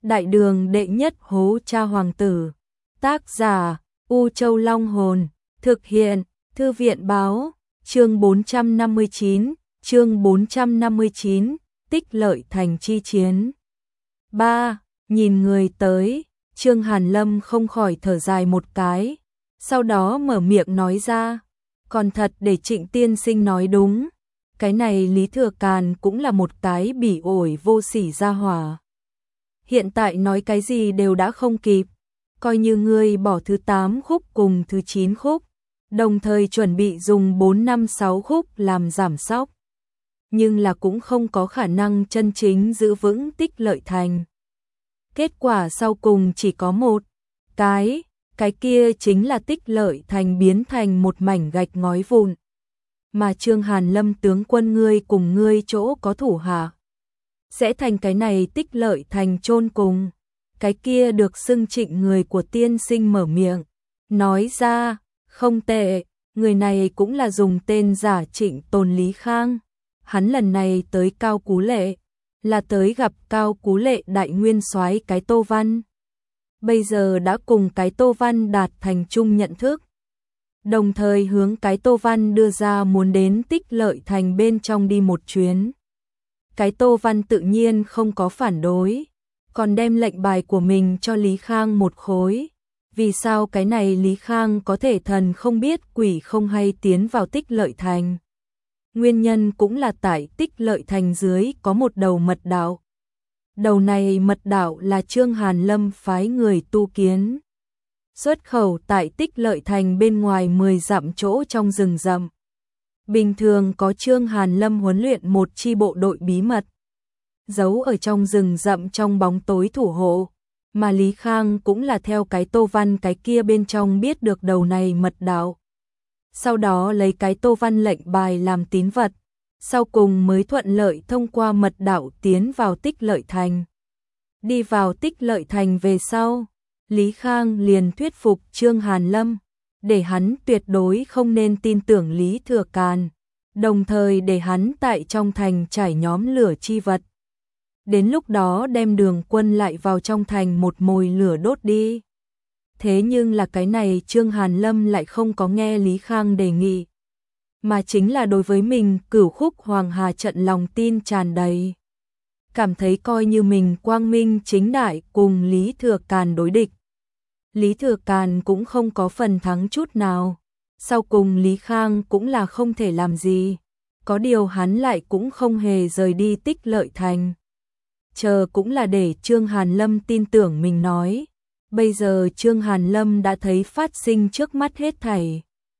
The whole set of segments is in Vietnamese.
Đại đường đệ nhất hố cha hoàng tử. Tác giả U Châu Long Hồn. Thực hiện Thư viện Báo. Chương 459, Tích Lợi Thành chi chiến. 3. Nhìn người tới, Trương Hàn Lâm không khỏi thở dài một cái, sau đó mở miệng nói ra, còn thật để Trịnh tiên sinh nói đúng, cái này Lý Thừa Càn cũng là một cái bỉ ổi vô sỉ gia hỏa. Hiện tại nói cái gì đều đã không kịp, coi như ngươi bỏ thứ 8 khúc cùng thứ 9 khúc, đồng thời chuẩn bị dùng 4, 5, 6 khúc làm giảm sóc. Nhưng là cũng không có khả năng chân chính giữ vững Tích Lợi Thành. Kết quả sau cùng chỉ có một cái kia chính là Tích Lợi Thành biến thành một mảnh gạch ngói vụn. Mà Trương Hàn Lâm tướng quân ngươi cùng ngươi chỗ có thủ hạ sẽ thành cái này Tích Lợi Thành chôn cùng. Cái kia được xưng Trịnh người của tiên sinh mở miệng, nói ra, không tệ, người này cũng là dùng tên giả Trịnh Tồn Lý Khang. Hắn lần này tới Cao Cú Lệ, là tới gặp Cao Cú Lệ đại nguyên soái cái Tô Văn. Bây giờ đã cùng cái Tô Văn đạt thành chung nhận thức. Đồng thời hướng cái Tô Văn đưa ra muốn đến Tích Lợi Thành bên trong đi một chuyến. Cái Tô Văn tự nhiên không có phản đối, còn đem lệnh bài của mình cho Lý Khang một khối. Vì sao cái này Lý Khang có thể thần không biết quỷ không hay tiến vào Tích Lợi Thành? Nguyên nhân cũng là tại Tích Lợi Thành dưới có một đầu mật đạo. Đầu này mật đạo là Trương Hàn Lâm phái người tu kiến. Xuất khẩu tại Tích Lợi Thành bên ngoài 10 dặm chỗ trong rừng rậm. Bình thường có Trương Hàn Lâm huấn luyện một chi bộ đội bí mật, giấu ở trong rừng rậm trong bóng tối thủ hộ. Mà Lý Khang cũng là theo cái Tô Văn cái kia bên trong biết được đầu này mật đạo. Sau đó lấy cái Tô Văn lệnh bài làm tín vật, sau cùng mới thuận lợi thông qua mật đạo tiến vào Tích Lợi Thành. Đi vào Tích Lợi Thành về sau, Lý Khang liền thuyết phục Trương Hàn Lâm, để hắn tuyệt đối không nên tin tưởng Lý Thừa Càn, đồng thời để hắn tại trong thành trải nhóm lửa chi vật. Đến lúc đó đem Đường Quân lại vào trong thành một mồi lửa đốt đi. Thế nhưng là cái này Trương Hàn Lâm lại không có nghe Lý Khang đề nghị, mà chính là đối với mình Cửu Khúc Hoàng Hà trận lòng tin tràn đầy. Cảm thấy coi như mình quang minh chính đại cùng Lý Thừa Càn đối địch. Lý Thừa Càn cũng không có phần thắng chút nào. Sau cùng Lý Khang cũng là không thể làm gì. Có điều hắn lại cũng không hề rời đi Tích Lợi Thành. Chờ cũng là để Trương Hàn Lâm tin tưởng mình nói. Bây giờ Trương Hàn Lâm đã thấy phát sinh trước mắt hết thảy.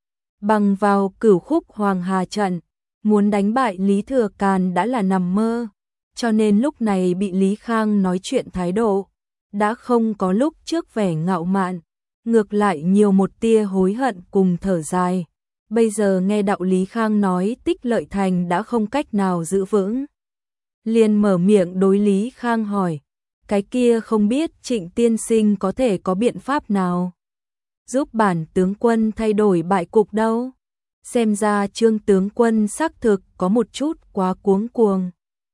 Bằng vào Cửu Khúc Hoàng Hà trận, muốn đánh bại Lý Thừa Càn đã là nằm mơ. Cho nên lúc này bị Lý Khang nói chuyện thái độ, đã không có lúc trước vẻ ngạo mạn, ngược lại nhiều một tia hối hận cùng thở dài. Bây giờ nghe đạo Lý Khang nói Tích Lợi Thành đã không cách nào giữ vững, liền mở miệng đối Lý Khang hỏi, cái kia không biết Trịnh tiên sinh có thể có biện pháp nào giúp bản tướng quân thay đổi bại cục đâu? Xem ra Trương tướng quân xác thực có một chút quá cuống cuồng.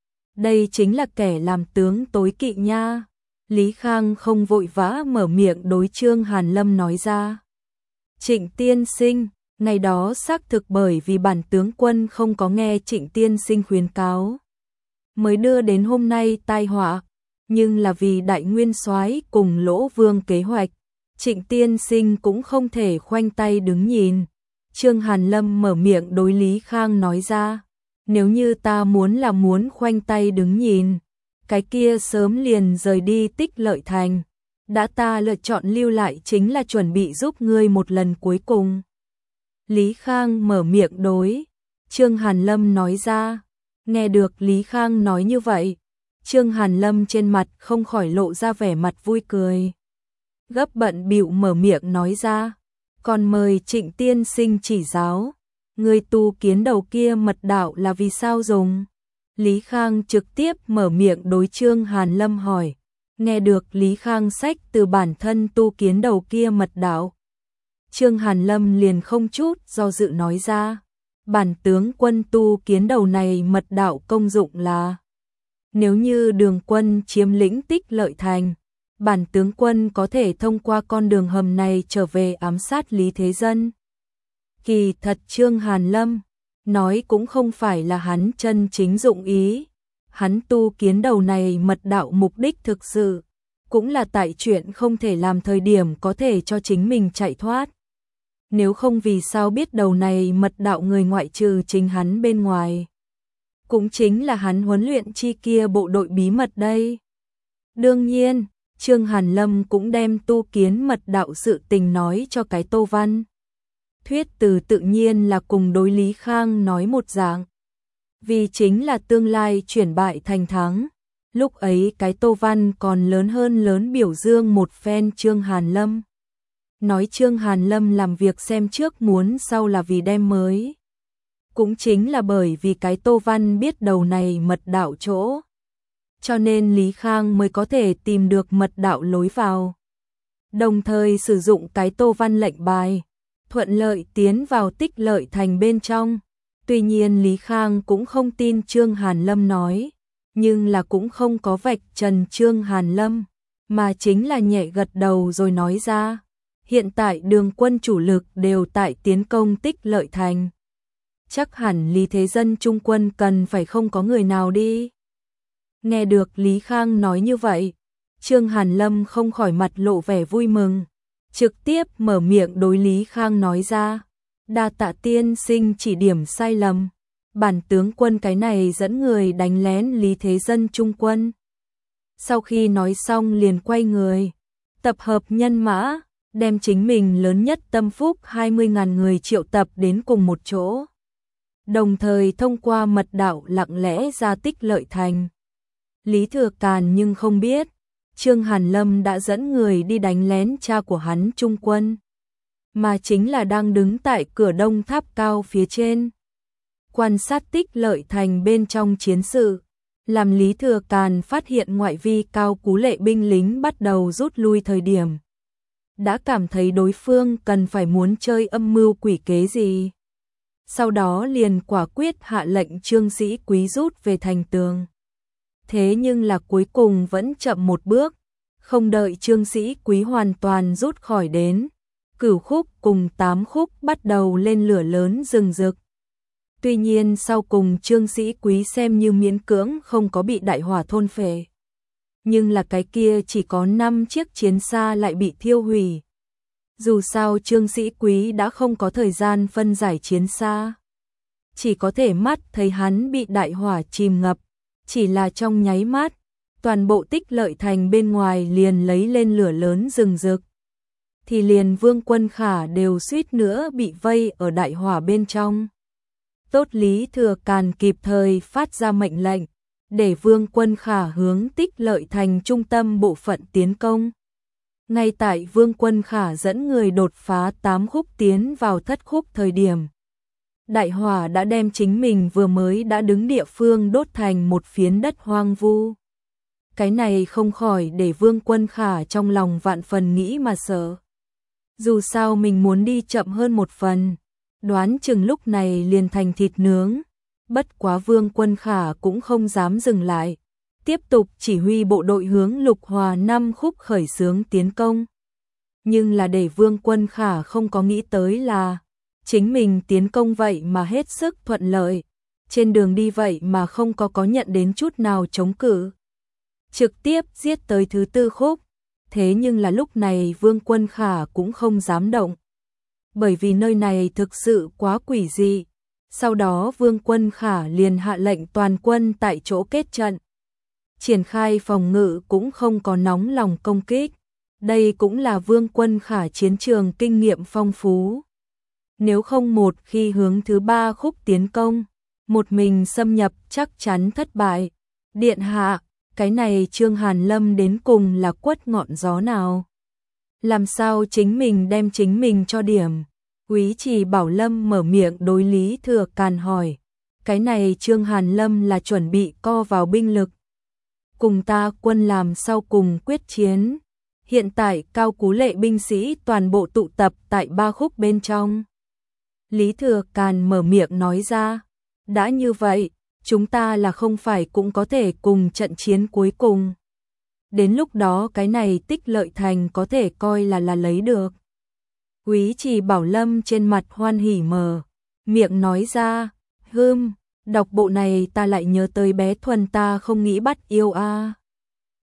Đây chính là kẻ làm tướng tối kỵ nha. Lý Khang không vội vã mở miệng đối Trương Hàn Lâm nói ra. Trịnh tiên sinh, ngày đó xác thực bởi vì bản tướng quân không có nghe Trịnh tiên sinh khuyến cáo, mới đưa đến hôm nay tai họa, nhưng là vì đại nguyên soái cùng Lỗ Vương kế hoạch, Trịnh tiên sinh cũng không thể khoanh tay đứng nhìn. Trương Hàn Lâm mở miệng đối Lý Khang nói ra, nếu như ta muốn khoanh tay đứng nhìn, cái kia sớm liền rời đi Tích Lợi Thành, đã ta lựa chọn lưu lại chính là chuẩn bị giúp ngươi một lần cuối cùng. Lý Khang mở miệng đối Trương Hàn Lâm nói ra. Nghe được Lý Khang nói như vậy, Trương Hàn Lâm trên mặt không khỏi lộ ra vẻ mặt vui cười. Gấp bận bịu mở miệng nói ra, còn mời Trịnh tiên sinh chỉ giáo, người tu kiến đầu kia mật đạo là vì sao dùng? Lý Khang trực tiếp mở miệng đối Trương Hàn Lâm hỏi. Nghe được Lý Khang sách từ bản thân tu kiến đầu kia mật đạo, Trương Hàn Lâm liền không chút do dự nói ra, bản tướng quân tu kiến đầu này mật đạo công dụng là, nếu như Đường quân chiếm lĩnh Tích Lợi Thành, bản tướng quân có thể thông qua con đường hầm này trở về ám sát Lý Thế Dân. Kỳ thật Trương Hàn Lâm nói cũng không phải là hắn chân chính dụng ý, hắn tu kiến đầu này mật đạo mục đích thực sự, cũng là tại chuyện không thể làm thời điểm có thể cho chính mình chạy thoát. Nếu không vì sao biết đầu này mật đạo người ngoại trừ chính hắn bên ngoài. Cũng chính là hắn huấn luyện chi kia bộ đội bí mật đây. Đương nhiên, Trương Hàn Lâm cũng đem tu kiến mật đạo sự tình nói cho cái Tô Văn. Thuyết từ tự nhiên là cùng đối Lý Khang nói một dạng. Vì chính là tương lai chuyển bại thành thắng. Lúc ấy cái Tô Văn còn lớn biểu dương một phen Trương Hàn Lâm. Nói Trương Hàn Lâm làm việc xem trước muốn sau là vì đem mới. Cũng chính là bởi vì cái Tô Văn biết đầu này mật đạo chỗ. Cho nên Lý Khang mới có thể tìm được mật đạo lối vào. Đồng thời sử dụng cái Tô Văn lệnh bài, thuận lợi tiến vào Tích Lợi Thành bên trong. Tuy nhiên Lý Khang cũng không tin Trương Hàn Lâm nói, nhưng là cũng không có vạch trần Trương Hàn Lâm, mà chính là nhẹ gật đầu rồi nói ra. Hiện tại đường quân chủ lực đều tại tiến công Tích Lợi Thành. Chắc hẳn Lý Thế Dân trung quân cần phải không có người nào đi. Nghe được Lý Khang nói như vậy, Trương Hàn Lâm không khỏi mặt lộ vẻ vui mừng, trực tiếp mở miệng đối Lý Khang nói ra. Đa tạ tiên sinh chỉ điểm sai lầm, bản tướng quân cái này dẫn người đánh lén Lý Thế Dân trung quân. Sau khi nói xong liền quay người, tập hợp nhân mã, đem chính mình lớn nhất tâm phúc 20.000 người triệu tập đến cùng một chỗ. Đồng thời thông qua mật đạo lặng lẽ ra Tích Lợi Thành. Lý Thừa Càn nhưng không biết, Trương Hàn Lâm đã dẫn người đi đánh lén cha của hắn trung quân, mà chính là đang đứng tại cửa đông tháp cao phía trên. Quan sát Tích Lợi Thành bên trong chiến sự, làm Lý Thừa Càn phát hiện ngoại vi cao cú lệ binh lính bắt đầu rút lui thời điểm. Đã cảm thấy đối phương cần phải muốn chơi âm mưu quỷ kế gì. Sau đó liền quả quyết hạ lệnh Trương Sĩ Quý rút về thành tường. Thế nhưng là cuối cùng vẫn chậm một bước, không đợi Trương Sĩ Quý hoàn toàn rút khỏi đến. Cửu khúc cùng 8 khúc bắt đầu lên lửa lớn rừng rực. Tuy nhiên sau cùng Trương Sĩ Quý xem như miễn cưỡng không có bị đại hỏa thôn phệ. Nhưng là cái kia chỉ có 5 chiếc chiến xa lại bị thiêu hủy. Dù sao Trương Sĩ Quý đã không có thời gian phân giải chiến xa. Chỉ có thể mắt thấy hắn bị đại hỏa chìm ngập. Chỉ là trong nháy mắt, toàn bộ Tích Lợi Thành bên ngoài liền lấy lên lửa lớn rừng rực. Thì liền Vương Quân Khả đều suýt nữa bị vây ở đại hỏa bên trong. Tốt Lý Thừa Càn kịp thời phát ra mệnh lệnh, để Vương Quân Khả hướng Tích Lợi Thành trung tâm bộ phận tiến công. Ngay tại Vương Quân Khả dẫn người đột phá 8 khúc tiến vào thất khúc thời điểm. Đại hỏa đã đem chính mình vừa mới đã đứng địa phương đốt thành một phiến đất hoang vu. Cái này không khỏi để Vương Quân Khả trong lòng vạn phần nghĩ mà sợ. Dù sao mình muốn đi chậm hơn một phần, đoán chừng lúc này liền thành thịt nướng. Bất quá Vương Quân Khả cũng không dám dừng lại, tiếp tục chỉ huy bộ đội hướng Lục Hòa 5 khúc khởi xướng tiến công. Nhưng là để Vương Quân Khả không có nghĩ tới là chính mình tiến công vậy mà hết sức thuận lợi, trên đường đi vậy mà không có nhận đến chút nào chống cự. Trực tiếp giết tới thứ 4 khúc, thế nhưng là lúc này Vương Quân Khả cũng không dám động. Bởi vì nơi này thực sự quá quỷ dị. Sau đó Vương Quân Khả liền hạ lệnh toàn quân tại chỗ kết trận. Triển khai phòng ngự cũng không có nóng lòng công kích. Đây cũng là Vương Quân Khả chiến trường kinh nghiệm phong phú. Nếu không một khi hướng thứ 3 khúc tiến công, một mình xâm nhập chắc chắn thất bại. Điện hạ, cái này Trương Hàn Lâm đến cùng là quất ngọn gió nào? Làm sao chính mình đem chính mình cho điểm? Quý Trì Bảo Lâm mở miệng đối Lý Thừa Càn hỏi. Cái này Trương Hàn Lâm là chuẩn bị co vào binh lực. Cùng ta quân làm sau cùng quyết chiến. Hiện tại cao cú lệ binh sĩ toàn bộ tụ tập tại 3 khúc bên trong. Lý Thừa Càn mở miệng nói ra. Đã như vậy, chúng ta là không phải cũng có thể cùng trận chiến cuối cùng. đến lúc đó cái này Tích Lợi Thành có thể coi là lấy được. Quý Trì Bảo Lâm trên mặt hoan hỉ mờ, miệng nói ra, đọc bộ này ta lại nhớ tới bé Thuần ta không nghĩ bắt yêu a.